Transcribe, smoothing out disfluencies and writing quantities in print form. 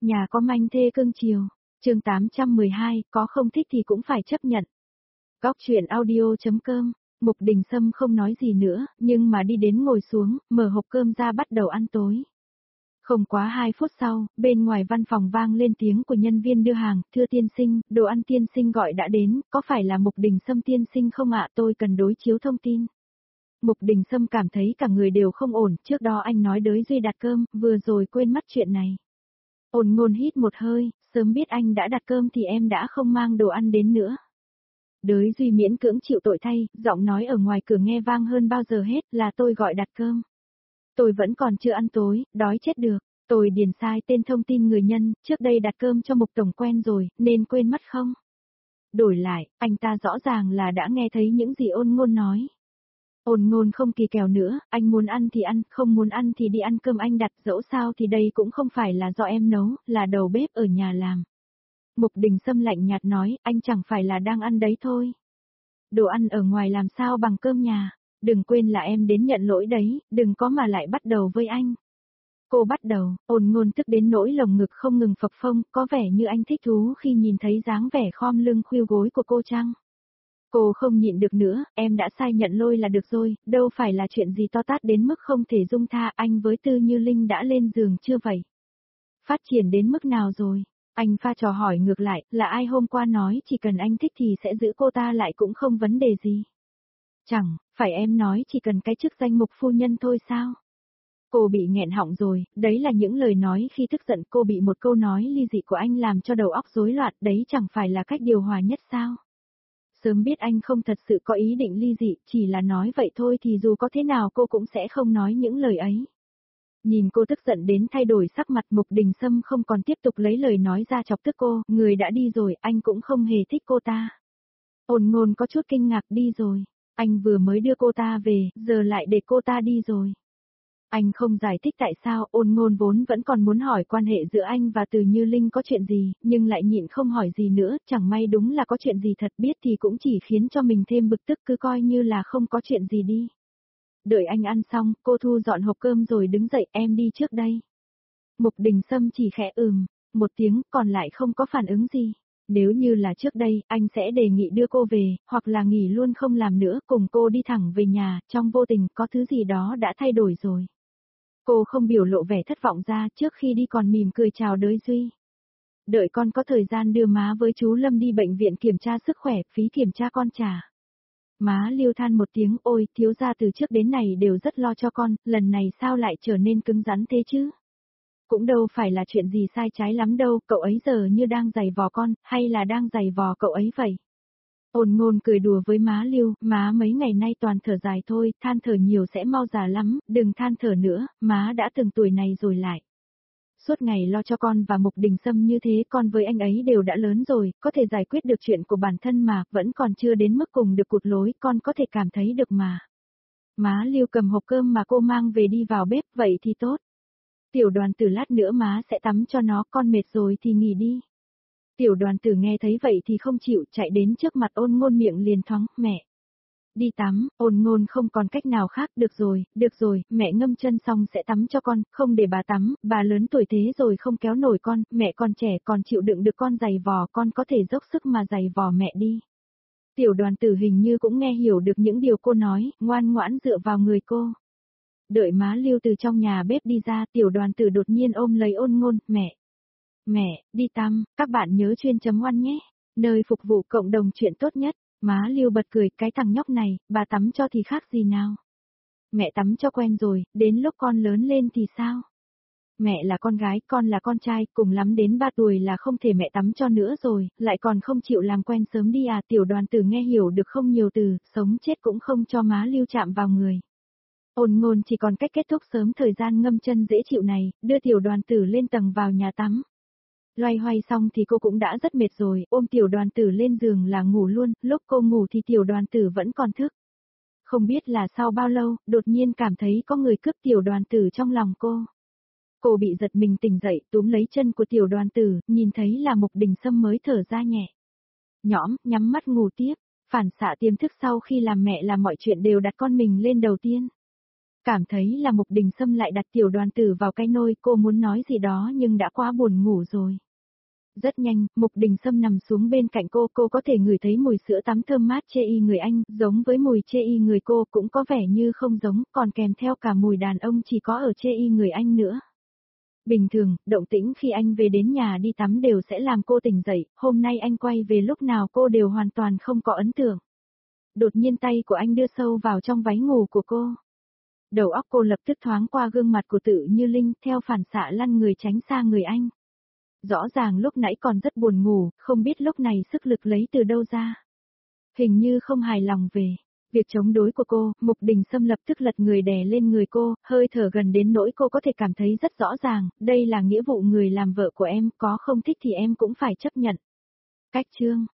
Nhà có manh thê cưng chiều. Chương 812, có không thích thì cũng phải chấp nhận. Góc truyện audio.com. Mục Đình Sâm không nói gì nữa, nhưng mà đi đến ngồi xuống, mở hộp cơm ra bắt đầu ăn tối. Không quá 2 phút sau, bên ngoài văn phòng vang lên tiếng của nhân viên đưa hàng, thưa tiên sinh, đồ ăn tiên sinh gọi đã đến, có phải là Mục Đình Sâm tiên sinh không ạ, tôi cần đối chiếu thông tin. Mục Đình Sâm cảm thấy cả người đều không ổn, trước đó anh nói đới Duy đặt cơm, vừa rồi quên mất chuyện này. Ôn Ngôn hít một hơi, sớm biết anh đã đặt cơm thì em đã không mang đồ ăn đến nữa. Đới Duy miễn cưỡng chịu tội thay, giọng nói ở ngoài cửa nghe vang hơn bao giờ hết, là tôi gọi đặt cơm. Tôi vẫn còn chưa ăn tối, đói chết được. Tôi điền sai tên thông tin người nhân, trước đây đặt cơm cho Mục tổng quen rồi, nên quên mất không? Đổi lại, anh ta rõ ràng là đã nghe thấy những gì Ôn Ngôn nói. Ôn Ngôn không kỳ kèo nữa, anh muốn ăn thì ăn, không muốn ăn thì đi ăn cơm anh đặt, dẫu sao thì đây cũng không phải là do em nấu, là đầu bếp ở nhà làm. Mục Đình Sâm lạnh nhạt nói, anh chẳng phải là đang ăn đấy thôi. Đồ ăn ở ngoài làm sao bằng cơm nhà, đừng quên là em đến nhận lỗi đấy, đừng có mà lại bắt đầu với anh. Cô bắt đầu, Ôn Ngôn tức đến nỗi lồng ngực không ngừng phập phồng, có vẻ như anh thích thú khi nhìn thấy dáng vẻ khom lưng khuỷu gối của cô chăng? Cô không nhịn được nữa, em đã sai nhận lôi là được rồi, đâu phải là chuyện gì to tát đến mức không thể dung tha, anh với Tư Như Linh đã lên giường chưa vậy? Phát triển đến mức nào rồi? Anh pha trò hỏi ngược lại, là ai hôm qua nói chỉ cần anh thích thì sẽ giữ cô ta lại cũng không vấn đề gì. Chẳng, phải em nói chỉ cần cái chức danh mục phu nhân thôi sao? Cô bị nghẹn họng rồi, đấy là những lời nói khi tức giận, cô bị một câu nói ly dị của anh làm cho đầu óc rối loạn, đấy chẳng phải là cách điều hòa nhất sao? Sớm biết anh không thật sự có ý định ly dị, chỉ là nói vậy thôi thì dù có thế nào cô cũng sẽ không nói những lời ấy. Nhìn cô tức giận đến thay đổi sắc mặt, Mục Đình Sâm không còn tiếp tục lấy lời nói ra chọc tức cô, người đã đi rồi, anh cũng không hề thích cô ta. Ôn Ngôn có chút kinh ngạc, đi rồi, anh vừa mới đưa cô ta về, giờ lại để cô ta đi rồi. Anh không giải thích tại sao, Ôn Ngôn vốn vẫn còn muốn hỏi quan hệ giữa anh và Từ Như Linh có chuyện gì, nhưng lại nhịn không hỏi gì nữa, chẳng may đúng là có chuyện gì thật, biết thì cũng chỉ khiến cho mình thêm bực tức, cứ coi như là không có chuyện gì đi. Đợi anh ăn xong, cô thu dọn hộp cơm rồi đứng dậy, em đi trước đây. Mục Đình Sâm chỉ khẽ một tiếng, còn lại không có phản ứng gì. Nếu như là trước đây, anh sẽ đề nghị đưa cô về, hoặc là nghỉ luôn không làm nữa, cùng cô đi thẳng về nhà, trong vô tình có thứ gì đó đã thay đổi rồi. Cô không biểu lộ vẻ thất vọng ra, trước khi đi còn mỉm cười chào Đới Duy. Đợi con có thời gian đưa má với chú Lâm đi bệnh viện kiểm tra sức khỏe, phí kiểm tra con trả. Má Liêu than một tiếng, ôi, thiếu gia từ trước đến này đều rất lo cho con, lần này sao lại trở nên cứng rắn thế chứ? Cũng đâu phải là chuyện gì sai trái lắm đâu, cậu ấy giờ như đang giày vò con, hay là đang giày vò cậu ấy vậy? Ôn Ngôn cười đùa với má Liêu, má mấy ngày nay toàn thở dài thôi, than thở nhiều sẽ mau già lắm, đừng than thở nữa, má đã từng tuổi này rồi lại. Suốt ngày lo cho con và Mục Đình Sâm như thế, con với anh ấy đều đã lớn rồi, có thể giải quyết được chuyện của bản thân mà, vẫn còn chưa đến mức cùng được cụt lối, con có thể cảm thấy được mà. Má Liêu cầm hộp cơm mà cô mang về đi vào bếp, vậy thì tốt. Tiểu Đoàn Tử lát nữa má sẽ tắm cho nó, con mệt rồi thì nghỉ đi. Tiểu Đoàn Tử nghe thấy vậy thì không chịu, chạy đến trước mặt Ôn Ngôn miệng liền thoáng, mẹ. Đi tắm, Ôn Ngôn không còn cách nào khác, được rồi, mẹ ngâm chân xong sẽ tắm cho con, không để bà tắm, bà lớn tuổi thế rồi không kéo nổi con, mẹ còn trẻ còn chịu đựng được con giày vò, con có thể dốc sức mà giày vò mẹ đi. Tiểu Đoàn Tử hình như cũng nghe hiểu được những điều cô nói, ngoan ngoãn dựa vào người cô. Đợi má Liêu từ trong nhà bếp đi ra, Tiểu Đoàn Tử đột nhiên ôm lấy Ôn Ngôn, mẹ, đi tắm, các bạn nhớ chuyên chấm oan nhé, nơi phục vụ cộng đồng chuyện tốt nhất. Má Liêu bật cười, cái thằng nhóc này, bà tắm cho thì khác gì nào? Mẹ tắm cho quen rồi, đến lúc con lớn lên thì sao? Mẹ là con gái, con là con trai, cùng lắm đến 3 tuổi là không thể mẹ tắm cho nữa rồi, lại còn không chịu làm quen sớm đi à? Tiểu Đoàn Tử nghe hiểu được không nhiều từ, sống chết cũng không cho má Liêu chạm vào người. Ôn Ngôn chỉ còn cách kết thúc sớm thời gian ngâm chân dễ chịu này, đưa Tiểu Đoàn Tử lên tầng vào nhà tắm. Loay hoay xong thì cô cũng đã rất mệt rồi, ôm Tiểu Đoàn Tử lên giường là ngủ luôn, lúc cô ngủ thì Tiểu Đoàn Tử vẫn còn thức. Không biết là sau bao lâu, đột nhiên cảm thấy có người cướp Tiểu Đoàn Tử trong lòng cô. Cô bị giật mình tỉnh dậy, túm lấy chân của Tiểu Đoàn Tử, nhìn thấy là Mục Đình Sâm mới thở ra nhẹ. Nhõm, nhắm mắt ngủ tiếp, phản xạ tiềm thức sau khi làm mẹ làm mọi chuyện đều đặt con mình lên đầu tiên. Cảm thấy là Mục Đình Sâm lại đặt tiểu đoàn tử vào cái nôi, cô muốn nói gì đó nhưng đã quá buồn ngủ rồi. Rất nhanh, Mục Đình Sâm nằm xuống bên cạnh cô có thể ngửi thấy mùi sữa tắm thơm mát chê y người anh, giống với mùi chê y người cô cũng có vẻ như không giống, còn kèm theo cả mùi đàn ông chỉ có ở chê y người anh nữa. Bình thường, động tĩnh khi anh về đến nhà đi tắm đều sẽ làm cô tỉnh dậy, hôm nay anh quay về lúc nào cô đều hoàn toàn không có ấn tượng. Đột nhiên tay của anh đưa sâu vào trong váy ngủ của cô. Đầu óc cô lập tức thoáng qua gương mặt của Tự Như Linh, theo phản xạ lăn người tránh xa người anh. Rõ ràng lúc nãy còn rất buồn ngủ, không biết lúc này sức lực lấy từ đâu ra. Hình như không hài lòng về việc chống đối của cô, Mục Đình Sâm lập tức lật người đè lên người cô, hơi thở gần đến nỗi cô có thể cảm thấy rất rõ ràng, đây là nghĩa vụ người làm vợ của em, có không thích thì em cũng phải chấp nhận. Cách chương